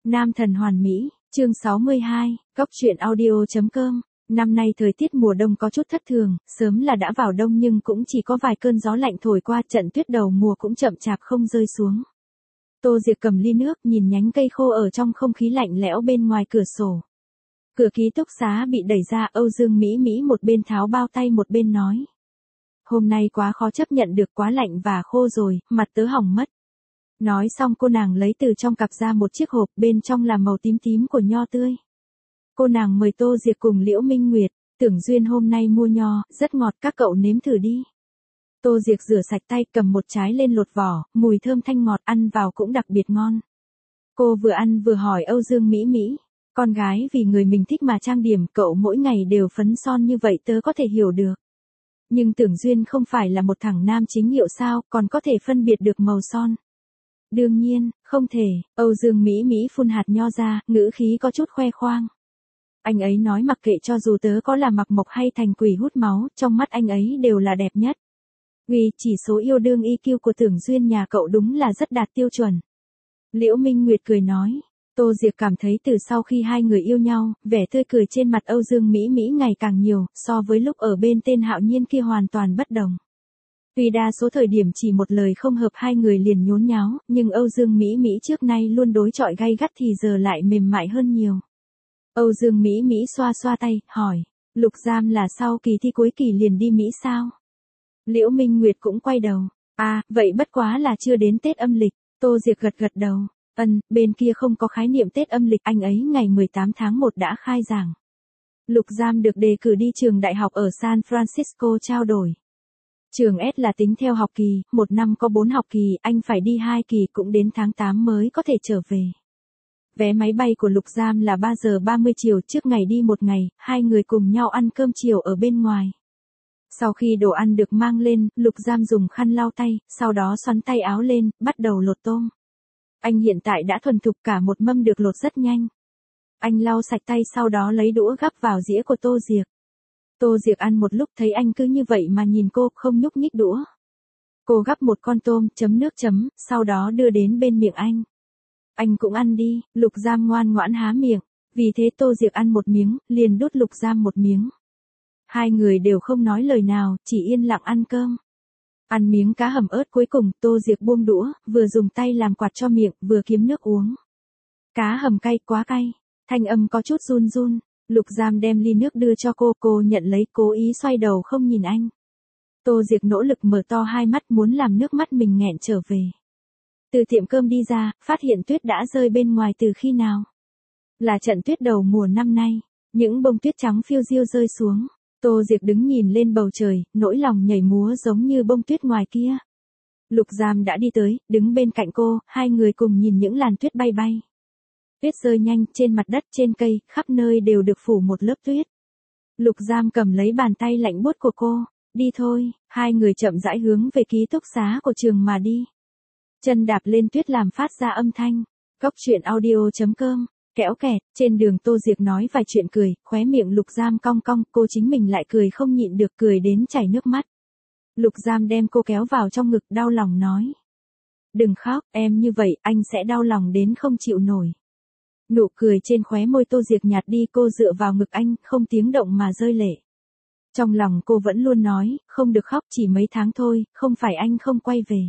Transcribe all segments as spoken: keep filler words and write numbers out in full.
Nam thần hoàn mỹ, chương sáu mươi hai, Cóc truyện audio chấm com. Năm nay thời tiết mùa đông có chút thất thường, sớm là đã vào đông nhưng cũng chỉ có vài cơn gió lạnh thổi qua, trận tuyết đầu mùa cũng chậm chạp không rơi xuống. Tô Diệc cầm ly nước, nhìn nhánh cây khô ở trong không khí lạnh lẽo bên ngoài cửa sổ. Cửa ký túc xá bị đẩy ra, Âu Dương Mỹ Mỹ một bên tháo bao tay một bên nói. Hôm nay quá khó chấp nhận được, quá lạnh và khô rồi, mặt tớ hỏng mất. Nói xong cô nàng lấy từ trong cặp ra một chiếc hộp, bên trong là màu tím tím của nho tươi. Cô nàng mời Tô Diệc cùng Liễu Minh Nguyệt, Tưởng Duyên hôm nay mua nho, rất ngọt, các cậu nếm thử đi. Tô Diệc rửa sạch tay, cầm một trái lên lột vỏ, mùi thơm thanh ngọt, ăn vào cũng đặc biệt ngon. Cô vừa ăn vừa hỏi Âu Dương Mỹ Mỹ, con gái vì người mình thích mà trang điểm, cậu mỗi ngày đều phấn son như vậy tớ có thể hiểu được. Nhưng Tưởng Duyên không phải là một thằng nam chính hiệu sao, còn có thể phân biệt được màu son. Đương nhiên, không thể, Âu Dương Mỹ Mỹ phun hạt nho ra, ngữ khí có chút khoe khoang. Anh ấy nói mặc kệ cho dù tớ có là mặc mộc hay thành quỷ hút máu, trong mắt anh ấy đều là đẹp nhất. Vì chỉ số yêu đương i kiu của Tưởng Duyên nhà cậu đúng là rất đạt tiêu chuẩn. Liễu Minh Nguyệt cười nói, Tô Diệc cảm thấy từ sau khi hai người yêu nhau, vẻ tươi cười trên mặt Âu Dương Mỹ Mỹ ngày càng nhiều, so với lúc ở bên tên Hạo Nhiên kia hoàn toàn bất đồng. Tuy đa số thời điểm chỉ một lời không hợp hai người liền nhốn nháo, nhưng Âu Dương Mỹ Mỹ trước nay luôn đối chọi gay gắt thì giờ lại mềm mại hơn nhiều. Âu Dương Mỹ Mỹ xoa xoa tay, hỏi, Lục Giam là sau kỳ thi cuối kỳ liền đi Mỹ sao? Liễu Minh Nguyệt cũng quay đầu, à, vậy bất quá là chưa đến Tết âm lịch. Tô Diệc gật gật đầu, ân, bên kia không có khái niệm Tết âm lịch, anh ấy ngày mười tám tháng một đã khai giảng. Lục Giam được đề cử đi trường đại học ở San Francisco trao đổi. Trường S là tính theo học kỳ, một năm có bốn học kỳ, anh phải đi hai kỳ cũng đến tháng tám mới có thể trở về. Vé máy bay của Lục Giam là ba giờ ba mươi chiều, trước ngày đi một ngày, hai người cùng nhau ăn cơm chiều ở bên ngoài. Sau khi đồ ăn được mang lên, Lục Giam dùng khăn lau tay, sau đó xoắn tay áo lên, bắt đầu lột tôm. Anh hiện tại đã thuần thục, cả một mâm được lột rất nhanh. Anh lau sạch tay sau đó lấy đũa gắp vào dĩa của Tô Diệc. Tô Diệc ăn một lúc thấy anh cứ như vậy mà nhìn cô, không nhúc nhích đũa. Cô gắp một con tôm, chấm nước chấm, sau đó đưa đến bên miệng anh. Anh cũng ăn đi, Lục Giam ngoan ngoãn há miệng, vì thế Tô Diệc ăn một miếng, liền đút Lục Giam một miếng. Hai người đều không nói lời nào, chỉ yên lặng ăn cơm. Ăn miếng cá hầm ớt cuối cùng, Tô Diệc buông đũa, vừa dùng tay làm quạt cho miệng, vừa kiếm nước uống. Cá hầm cay, quá cay, thanh âm có chút run run. Lục Giam đem ly nước đưa cho cô, cô nhận lấy, cố ý xoay đầu không nhìn anh. Tô Diệc nỗ lực mở to hai mắt muốn làm nước mắt mình nghẹn trở về. Từ tiệm cơm đi ra, phát hiện tuyết đã rơi bên ngoài từ khi nào. Là trận tuyết đầu mùa năm nay, những bông tuyết trắng phiêu diêu rơi xuống. Tô Diệc đứng nhìn lên bầu trời, nỗi lòng nhảy múa giống như bông tuyết ngoài kia. Lục Giam đã đi tới, đứng bên cạnh cô, hai người cùng nhìn những làn tuyết bay bay. Tuyết rơi nhanh, trên mặt đất, trên cây, khắp nơi đều được phủ một lớp tuyết. Lục Giam cầm lấy bàn tay lạnh buốt của cô, đi thôi, hai người chậm rãi hướng về ký túc xá của trường mà đi. Chân đạp lên tuyết làm phát ra âm thanh. Cóc truyện audio chấm com. Kéo kẹt, trên đường Tô Diệc nói vài chuyện cười, khóe miệng Lục Giam cong cong, cô chính mình lại cười không nhịn được, cười đến chảy nước mắt. Lục Giam đem cô kéo vào trong ngực, đau lòng nói. Đừng khóc, em như vậy, anh sẽ đau lòng đến không chịu nổi. Nụ cười trên khóe môi Tô Diệc nhạt đi, cô dựa vào ngực anh, không tiếng động mà rơi lệ. Trong lòng cô vẫn luôn nói, không được khóc, chỉ mấy tháng thôi, không phải anh không quay về.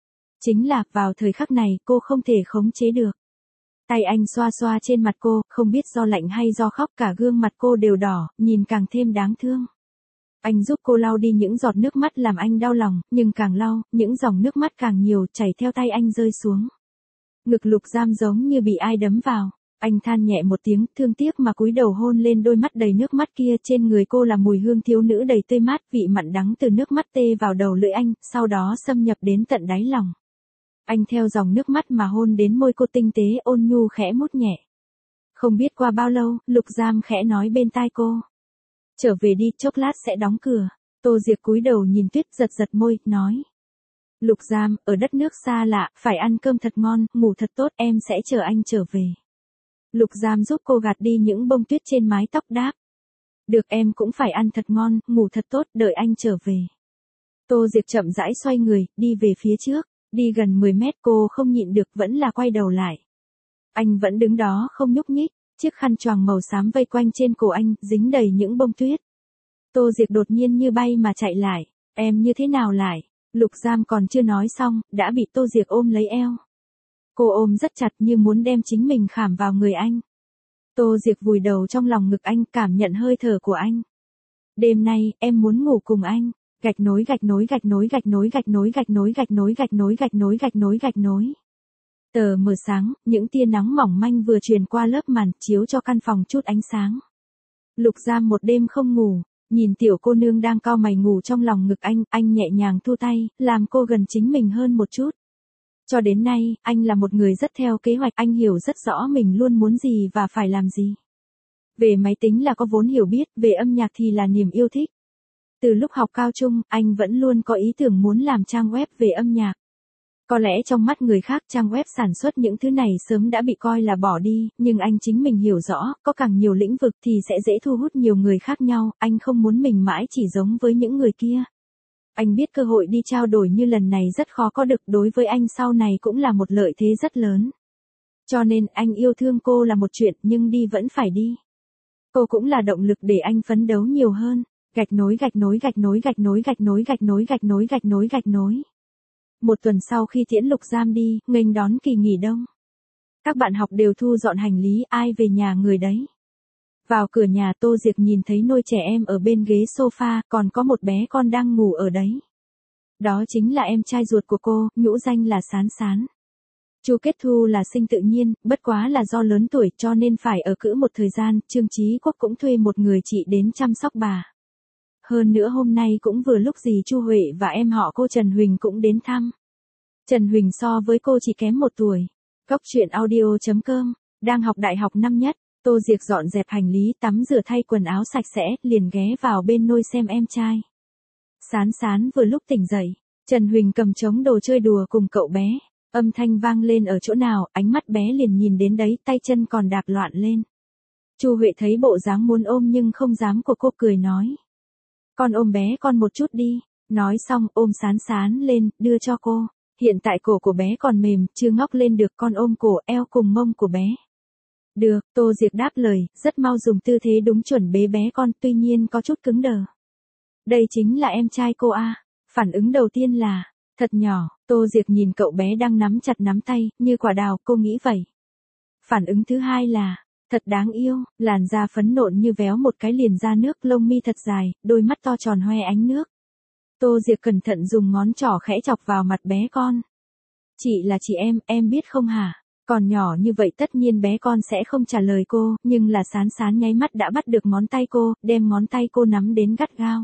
Chính là, vào thời khắc này, cô không thể khống chế được. Tay anh xoa xoa trên mặt cô, không biết do lạnh hay do khóc, cả gương mặt cô đều đỏ, nhìn càng thêm đáng thương. Anh giúp cô lau đi những giọt nước mắt làm anh đau lòng, nhưng càng lau, những dòng nước mắt càng nhiều, chảy theo tay anh rơi xuống. Ngực Lục Giam giống như bị ai đấm vào. Anh than nhẹ một tiếng, thương tiếc mà cúi đầu hôn lên đôi mắt đầy nước mắt kia, trên người cô là mùi hương thiếu nữ đầy tươi mát, vị mặn đắng từ nước mắt tê vào đầu lưỡi anh, sau đó xâm nhập đến tận đáy lòng. Anh theo dòng nước mắt mà hôn đến môi cô, tinh tế ôn nhu khẽ mút nhẹ. Không biết qua bao lâu, Lục Giam khẽ nói bên tai cô. Trở về đi, chốc lát sẽ đóng cửa. Tô Diệc cúi đầu nhìn tuyết, giật giật môi, nói. Lục Giam, ở đất nước xa lạ, phải ăn cơm thật ngon, ngủ thật tốt, em sẽ chờ anh trở về. Lục Giam giúp cô gạt đi những bông tuyết trên mái tóc, đáp. Được, em cũng phải ăn thật ngon, ngủ thật tốt, đợi anh trở về. Tô Diệc chậm rãi xoay người, đi về phía trước. Đi gần mười mét cô không nhịn được, vẫn là quay đầu lại. Anh vẫn đứng đó không nhúc nhích, chiếc khăn choàng màu xám vây quanh trên cổ anh, dính đầy những bông tuyết. Tô Diệc đột nhiên như bay mà chạy lại, em như thế nào lại? Lục Giam còn chưa nói xong, đã bị Tô Diệc ôm lấy eo. Cô ôm rất chặt như muốn đem chính mình khảm vào người anh. Tô Diệc vùi đầu trong lòng ngực anh, cảm nhận hơi thở của anh. Đêm nay, em muốn ngủ cùng anh. Gạch nối gạch nối gạch nối gạch nối gạch nối gạch nối gạch nối gạch nối gạch nối gạch nối gạch nối. Tờ mờ sáng, những tia nắng mỏng manh vừa truyền qua lớp màn, chiếu cho căn phòng chút ánh sáng. Lục Giam một đêm không ngủ, nhìn tiểu cô nương đang cau mày ngủ trong lòng ngực anh, anh nhẹ nhàng thu tay, làm cô gần chính mình hơn một chút. Cho đến nay, anh là một người rất theo kế hoạch, anh hiểu rất rõ mình luôn muốn gì và phải làm gì. Về máy tính là có vốn hiểu biết, về âm nhạc thì là niềm yêu thích. Từ lúc học cao trung, anh vẫn luôn có ý tưởng muốn làm trang web về âm nhạc. Có lẽ trong mắt người khác trang web sản xuất những thứ này sớm đã bị coi là bỏ đi, nhưng anh chính mình hiểu rõ, có càng nhiều lĩnh vực thì sẽ dễ thu hút nhiều người khác nhau, anh không muốn mình mãi chỉ giống với những người kia. Anh biết cơ hội đi trao đổi như lần này rất khó có được, đối với anh sau này cũng là một lợi thế rất lớn. Cho nên anh yêu thương cô là một chuyện, nhưng đi vẫn phải đi. Cô cũng là động lực để anh phấn đấu nhiều hơn. Gạch nối gạch nối gạch nối gạch nối gạch nối gạch nối gạch nối gạch nối gạch nối. Một tuần sau khi tiễn Lục Giam đi, nghênh đón kỳ nghỉ đông. Các bạn học đều thu dọn hành lý, ai về nhà người đấy. Vào cửa nhà Tô Diệc nhìn thấy nôi trẻ em ở bên ghế sofa, còn có một bé con đang ngủ ở đấy. Đó chính là em trai ruột của cô, nhũ danh là Sán Sán. Chu Kết Thu là sinh tự nhiên, bất quá là do lớn tuổi cho nên phải ở cữ một thời gian, Trương Chí Quốc cũng thuê một người chị đến chăm sóc bà. Hơn nữa hôm nay cũng vừa lúc dì Chu Huệ và em họ cô Trần Huỳnh cũng đến thăm. Trần Huỳnh so với cô chỉ kém một tuổi. Cốc truyện audio chấm com, đang học đại học năm nhất, Tô Diệc dọn dẹp hành lý, tắm rửa thay quần áo sạch sẽ, liền ghé vào bên nôi xem em trai. Sán Sán vừa lúc tỉnh dậy, Trần Huỳnh cầm trống đồ chơi đùa cùng cậu bé. Âm thanh vang lên ở chỗ nào, ánh mắt bé liền nhìn đến đấy, tay chân còn đạp loạn lên. Chu Huệ thấy bộ dáng muốn ôm nhưng không dám của cô, cười nói. Con ôm bé con một chút đi. Nói xong ôm Sán Sán lên, đưa cho cô. Hiện tại cổ của bé còn mềm, chưa ngóc lên được, con ôm cổ, eo cùng mông của bé. Được, Tô Diệc đáp lời, rất mau dùng tư thế đúng chuẩn bế bé con, tuy nhiên có chút cứng đờ. Đây chính là em trai cô à. Phản ứng đầu tiên là, thật nhỏ. Tô Diệc nhìn cậu bé đang nắm chặt nắm tay, như quả đào, cô nghĩ vậy. Phản ứng thứ hai là, thật đáng yêu, làn da phấn nộn như véo một cái liền ra nước, lông mi thật dài, đôi mắt to tròn hoe ánh nước. Tô Diệc cẩn thận dùng ngón trỏ khẽ chọc vào mặt bé con. Chị là chị em, em biết không hả? Còn nhỏ như vậy tất nhiên bé con sẽ không trả lời cô, nhưng là Sán Sán nháy mắt đã bắt được ngón tay cô, đem ngón tay cô nắm đến gắt gao.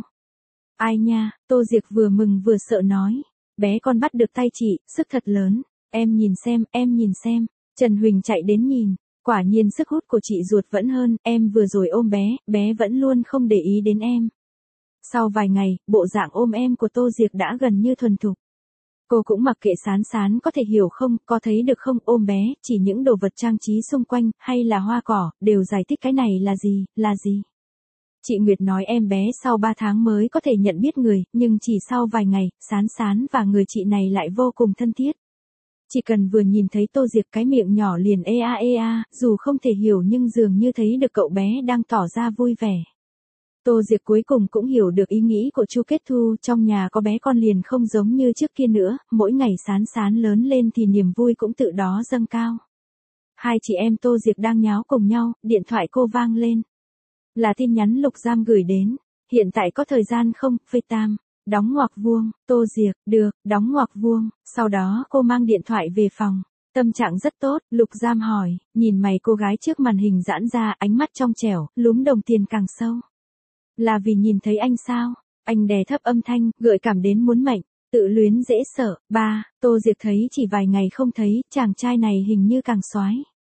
Ai nha, Tô Diệc vừa mừng vừa sợ nói. Bé con bắt được tay chị, sức thật lớn. Em nhìn xem, em nhìn xem. Trần Huỳnh chạy đến nhìn. Quả nhiên sức hút của chị ruột vẫn hơn, em vừa rồi ôm bé, bé vẫn luôn không để ý đến em. Sau vài ngày, bộ dạng ôm em của Tô Diệc đã gần như thuần thục. Cô cũng mặc kệ Sán Sán có thể hiểu không, có thấy được không, ôm bé, chỉ những đồ vật trang trí xung quanh, hay là hoa cỏ, đều giải thích cái này là gì, là gì. Chị Nguyệt nói em bé sau ba tháng mới có thể nhận biết người, nhưng chỉ sau vài ngày, Sán Sán và người chị này lại vô cùng thân thiết. Chỉ cần vừa nhìn thấy Tô Diệc cái miệng nhỏ liền ê a ê a, dù không thể hiểu nhưng dường như thấy được cậu bé đang tỏ ra vui vẻ. Tô Diệc cuối cùng cũng hiểu được ý nghĩ của Chu Kết Thu, trong nhà có bé con liền không giống như trước kia nữa, mỗi ngày Sán Sán lớn lên thì niềm vui cũng tự đó dâng cao. Hai chị em Tô Diệc đang nháo cùng nhau, điện thoại cô vang lên. Là tin nhắn Lục Giam gửi đến, hiện tại có thời gian không, FaceTime, đóng ngoặc vuông, Tô Diệc, được, đóng ngoặc vuông, sau đó cô mang điện thoại về phòng, tâm trạng rất tốt, Lục Giam hỏi, nhìn mày cô gái trước màn hình giãn ra, ánh mắt trong trẻo, lúm đồng tiền càng sâu. Là vì nhìn thấy anh sao? Anh đè thấp âm thanh, gợi cảm đến muốn mệnh, tự luyến dễ sợ. Ba, Tô Diệc thấy chỉ vài ngày không thấy, chàng trai này hình như càng xoái.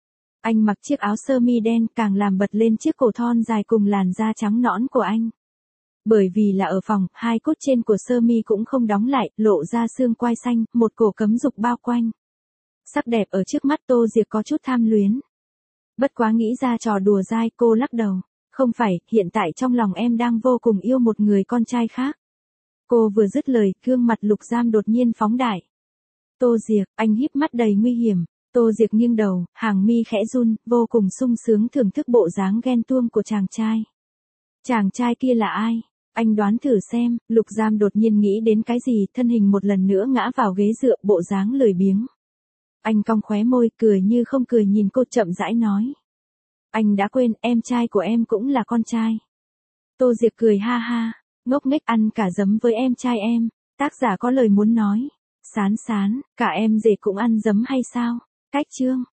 Anh mặc chiếc áo sơ mi đen càng làm bật lên chiếc cổ thon dài cùng làn da trắng nõn của anh. Bởi vì là ở phòng, hai cốt trên của sơ mi cũng không đóng lại, lộ ra xương quai xanh, một cổ cấm dục bao quanh. Sắc đẹp ở trước mắt Tô Diệc có chút tham luyến. Bất quá nghĩ ra trò đùa dai, cô lắc đầu. Không phải, hiện tại trong lòng em đang vô cùng yêu một người con trai khác. Cô vừa dứt lời, gương mặt Lục Giam đột nhiên phóng đại. Tô Diệc, anh híp mắt đầy nguy hiểm. Tô Diệc nghiêng đầu, hàng mi khẽ run, vô cùng sung sướng thưởng thức bộ dáng ghen tuông của chàng trai. Chàng trai kia là ai? Anh đoán thử xem. Lục Giam đột nhiên nghĩ đến cái gì, thân hình một lần nữa ngã vào ghế dựa, bộ dáng lười biếng. Anh cong khóe môi, cười như không cười nhìn cô, chậm rãi nói. Anh đã quên, em trai của em cũng là con trai. Tô Diệc cười ha ha, ngốc nghếch ăn cả giấm với em trai em. Tác giả có lời muốn nói. Sán sán, cả em rể cũng ăn giấm hay sao? Cách chương.